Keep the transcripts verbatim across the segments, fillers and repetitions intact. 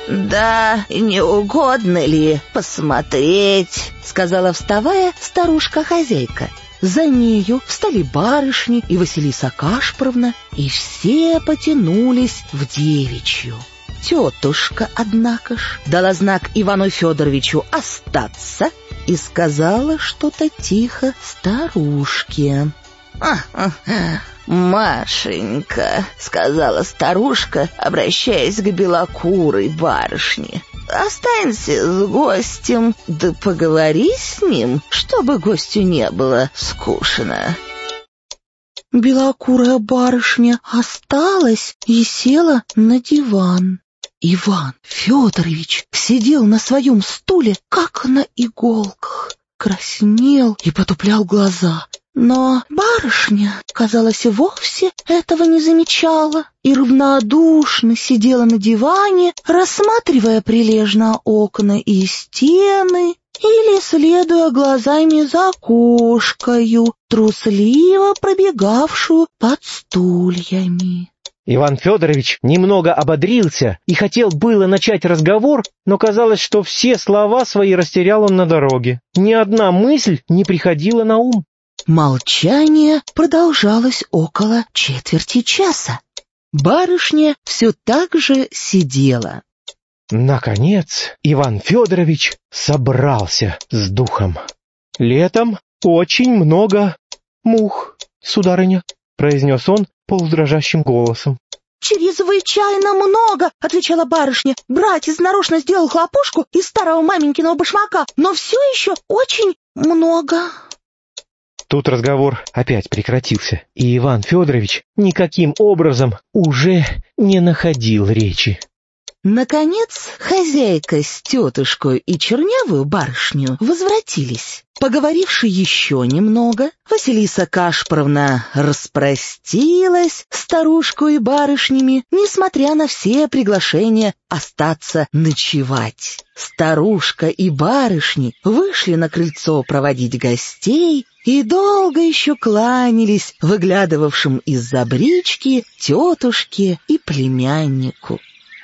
«Да не угодно ли посмотреть?» — сказала, вставая, старушка-хозяйка. За нею встали барышни и Василиса Кашпровна, и все потянулись в девичью. Тетушка, однако ж, дала знак Ивану Федоровичу остаться и сказала что-то тихо старушке. «Машенька», — сказала старушка, обращаясь к белокурой барышне, — «останься с гостем, да поговори с ним, чтобы гостю не было скучно». Белокурая барышня осталась и села на диван. Иван Федорович сидел на своем стуле, как на иголках, краснел и потуплял глаза. Но барышня, казалось, вовсе этого не замечала и равнодушно сидела на диване, рассматривая прилежно окна и стены или следуя глазами за кошкою, трусливо пробегавшую под стульями. Иван Федорович немного ободрился и хотел было начать разговор, но казалось, что все слова свои растерял он на дороге. Ни одна мысль не приходила на ум. Молчание продолжалось около четверти часа. Барышня все так же сидела. Наконец Иван Федорович собрался с духом. «Летом очень много мух, сударыня», — произнес он полудрожащим голосом. «Чрезвычайно много», — отвечала барышня. «Братец нарочно сделал хлопушку из старого маменькиного башмака, но все еще очень много». Тут разговор опять прекратился, и Иван Федорович никаким образом уже не находил речи. Наконец хозяйка с тетушкой и чернявую барышню возвратились. Поговоривши еще немного, Василиса Кашпровна распростилась с старушкой и барышнями, несмотря на все приглашения остаться ночевать. Старушка и барышни вышли на крыльцо проводить гостей и долго еще кланялись выглядывавшим из-за брички тетушке и племяннику.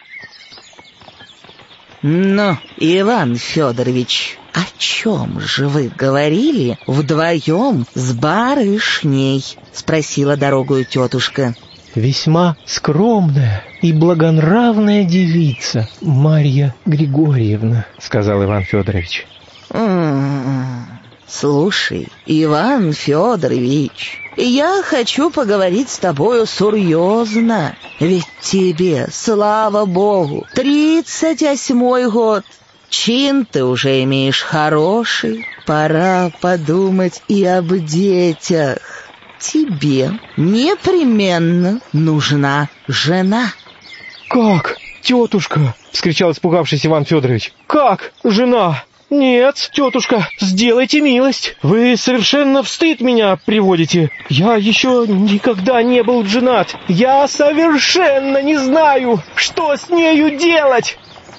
«Ну, Иван Федорович, о чем же вы говорили вдвоем с барышней?» — спросила дорогую тетушка. «Весьма скромная и благонравная девица Марья Григорьевна», — сказал Иван Федорович. «М-м-м. Слушай, Иван Федорович, я хочу поговорить с тобою серьезно, ведь тебе, слава богу, тридцать восьмой год, чин ты уже имеешь хороший, пора подумать и об детях. Тебе непременно нужна жена». «Как, тетушка?» — вскричал испугавшись Иван Федорович. «Как жена? Нет, тетушка, сделайте милость. Вы совершенно в стыд меня приводите. Я еще никогда не был женат. Я совершенно не знаю, что с нею делать».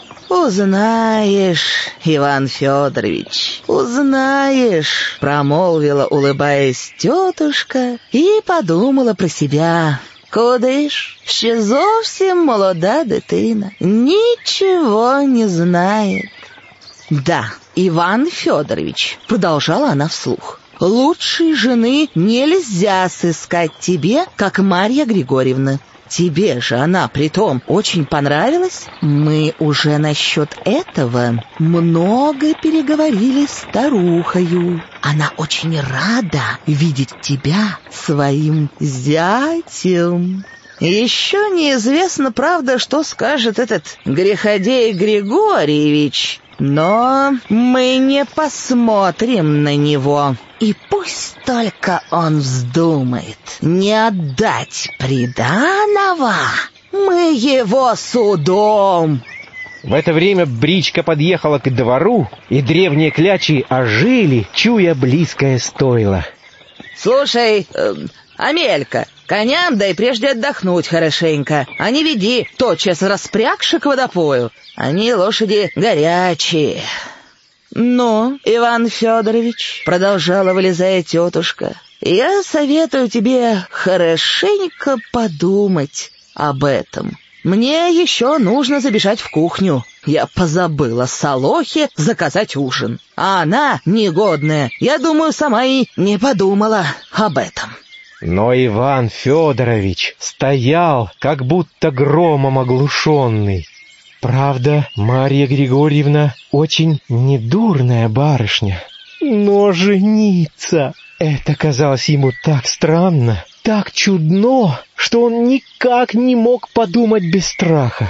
«Узнаешь, Иван Федорович, узнаешь», — промолвила, улыбаясь, тетушка и подумала про себя. «Куди ж, ще зовсім молода дитина, ничего не знает». «Да, Иван Федорович», — продолжала она вслух, — «лучшей жены нельзя сыскать тебе, как Марья Григорьевна. Тебе же она, притом, очень понравилась. Мы уже насчет этого много переговорили с старухою. Она очень рада видеть тебя своим зятем. Еще неизвестно, правда, что скажет этот Греходей Григорьевич, но мы не посмотрим на него. И пусть только он вздумает не отдать приданого, мы его судом». В это время бричка подъехала к двору, и древние клячи ожили, чуя близкое стойло. «Слушай, э, Амелька, коням дай прежде отдохнуть хорошенько, а не веди тотчас распрягши к водопою. Они лошади горячие». «Ну, Иван Федорович, — продолжала, вылезая тетушка, — я советую тебе хорошенько подумать об этом. Мне еще нужно забежать в кухню. Я позабыла Солохе заказать ужин. А она, негодная, я думаю, сама и не подумала об этом. Но Иван Федорович стоял, как будто громом оглушенный. Правда, Марья Григорьевна очень недурная барышня. Но жениться — это казалось ему так странно, так чудно, что он никак не мог подумать без страха.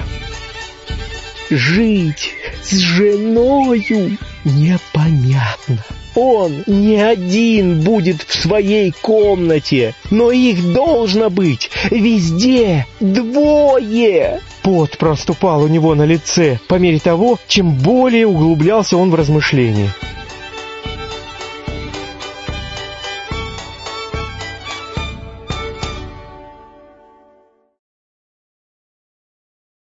Жить с женою непонятно. Он не один будет в своей комнате, но их должно быть везде двое. Пот проступал у него на лице по мере того, чем более углублялся он в размышления.